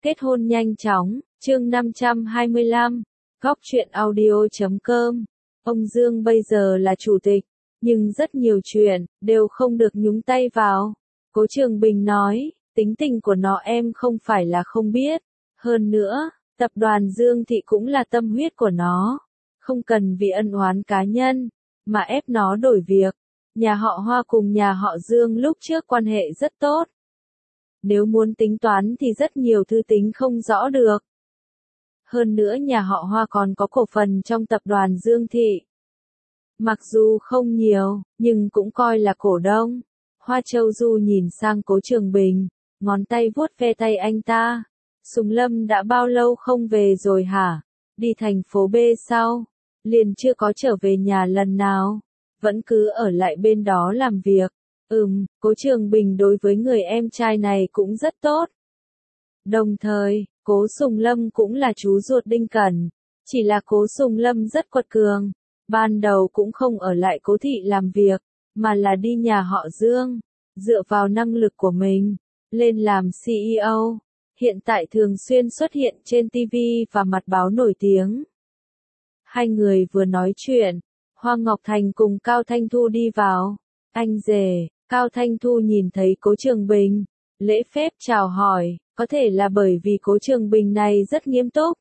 Kết hôn nhanh chóng, chương 525, góc truyện audio.com. Ông Dương bây giờ là chủ tịch, nhưng rất nhiều chuyện, đều không được nhúng tay vào. Cố Trường Bình nói, tính tình của nó em không phải là không biết. Hơn nữa, tập đoàn Dương Thị cũng là tâm huyết của nó. Không cần vì ân oán cá nhân, mà ép nó đổi việc. Nhà họ Hoa cùng nhà họ Dương lúc trước quan hệ rất tốt. Nếu muốn tính toán thì rất nhiều thứ tính không rõ được. Hơn nữa nhà họ Hoa còn có cổ phần trong tập đoàn Dương Thị. Mặc dù không nhiều, nhưng cũng coi là cổ đông. Hoa Châu Du nhìn sang Cố Trường Bình, ngón tay vuốt ve tay anh ta. Sùng Lâm đã bao lâu không về rồi hả? Đi thành phố B sao? Liền chưa có trở về nhà lần nào. Vẫn cứ ở lại bên đó làm việc. Cố Trường Bình đối với người em trai này cũng rất tốt. Đồng thời, Cố Sùng Lâm cũng là chú ruột Đinh Cẩn. Chỉ là Cố Sùng Lâm rất quật cường. Ban đầu cũng không ở lại Cố Thị làm việc, mà là đi nhà họ Dương. Dựa vào năng lực của mình, lên làm CEO. Hiện tại thường xuyên xuất hiện trên TV và mặt báo nổi tiếng. Hai người vừa nói chuyện, Hoa Ngọc Thành cùng Cao Thanh Thu đi vào. Anh rể, Cao Thanh Thu nhìn thấy Cố Trường Bình, lễ phép chào hỏi, có thể là bởi vì Cố Trường Bình này rất nghiêm túc.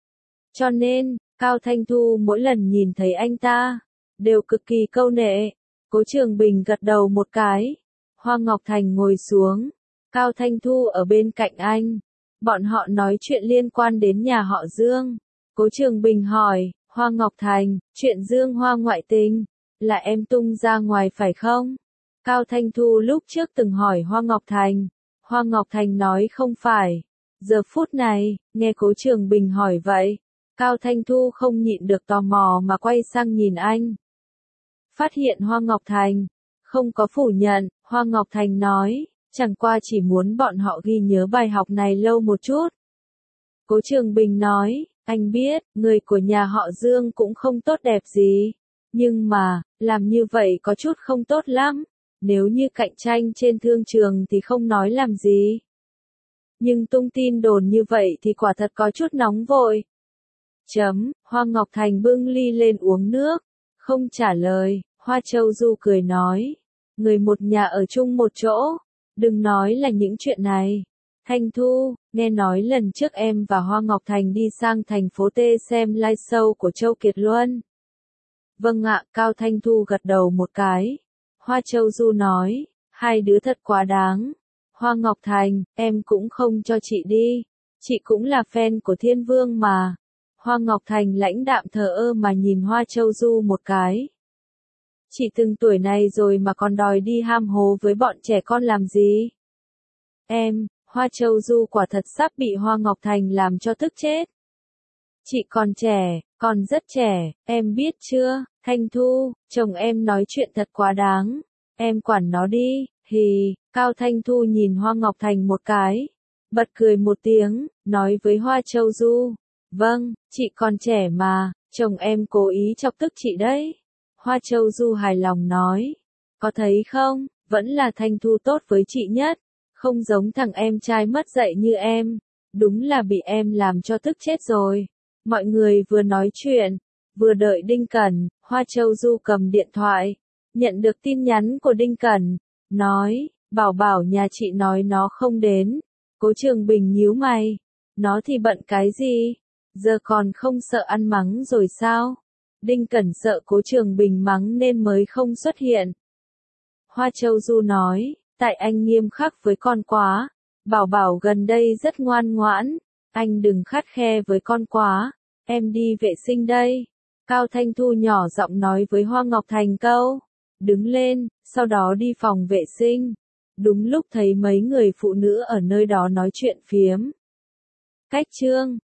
Cho nên, Cao Thanh Thu mỗi lần nhìn thấy anh ta, đều cực kỳ câu nệ. Cố Trường Bình gật đầu một cái. Hoa Ngọc Thành ngồi xuống, Cao Thanh Thu ở bên cạnh anh. Bọn họ nói chuyện liên quan đến nhà họ Dương. Cố Trường Bình hỏi, Hoa Ngọc Thành, chuyện Dương Hoa ngoại tình, là em tung ra ngoài phải không? Cao Thanh Thu lúc trước từng hỏi Hoa Ngọc Thành. Hoa Ngọc Thành nói không phải. Giờ phút này, nghe Cố Trường Bình hỏi vậy, Cao Thanh Thu không nhịn được tò mò mà quay sang nhìn anh. Phát hiện Hoa Ngọc Thành không có phủ nhận, Hoa Ngọc Thành nói, chẳng qua chỉ muốn bọn họ ghi nhớ bài học này lâu một chút. Cố Trường Bình nói, anh biết, người của nhà họ Dương cũng không tốt đẹp gì. Nhưng mà, làm như vậy có chút không tốt lắm. Nếu như cạnh tranh trên thương trường thì không nói làm gì. Nhưng tung tin đồn như vậy thì quả thật có chút nóng vội. Hoa Ngọc Thành bưng ly lên uống nước. Không trả lời, Hoa Châu Du cười nói. Người một nhà ở chung một chỗ. Đừng nói là những chuyện này. Thanh Thu, nghe nói lần trước em và Hoa Ngọc Thành đi sang thành phố T xem live show của Châu Kiệt Luân. Vâng ạ, Cao Thanh Thu gật đầu một cái. Hoa Châu Du nói, hai đứa thật quá đáng. Hoa Ngọc Thành, em cũng không cho chị đi. Chị cũng là fan của Thiên Vương mà. Hoa Ngọc Thành lãnh đạm thờ ơ mà nhìn Hoa Châu Du một cái. Chị từng tuổi này rồi mà còn đòi đi ham hố với bọn trẻ con làm gì? Em, Hoa Châu Du quả thật sắp bị Hoa Ngọc Thành làm cho tức chết. Chị còn trẻ, còn rất trẻ, em biết chưa, Thanh Thu, chồng em nói chuyện thật quá đáng. Em quản nó đi, hì, Cao Thanh Thu nhìn Hoa Ngọc Thành một cái. Bật cười một tiếng, nói với Hoa Châu Du. Vâng, chị còn trẻ mà, chồng em cố ý chọc tức chị đấy. Hoa Châu Du hài lòng nói. Có thấy không, vẫn là Thanh Thu tốt với chị nhất. Không giống thằng em trai mất dạy như em. Đúng là bị em làm cho tức chết rồi. Mọi người vừa nói chuyện, vừa đợi Đinh Cẩn. Hoa Châu Du cầm điện thoại, nhận được tin nhắn của Đinh Cẩn. Nói, bảo bảo nhà chị nói nó không đến. Cố Trường Bình nhíu mày. Nó thì bận cái gì? Giờ còn không sợ ăn mắng rồi sao? Đinh Cẩn sợ Cố Trường Bình mắng nên mới không xuất hiện. Hoa Châu Du nói, tại anh nghiêm khắc với con quá. Bảo bảo gần đây rất ngoan ngoãn. Anh đừng khắt khe với con quá. Em đi vệ sinh đây. Cao Thanh Thu nhỏ giọng nói với Hoa Ngọc Thành câu. Đứng lên, sau đó đi phòng vệ sinh. Đúng lúc thấy mấy người phụ nữ ở nơi đó nói chuyện phiếm. Cách chương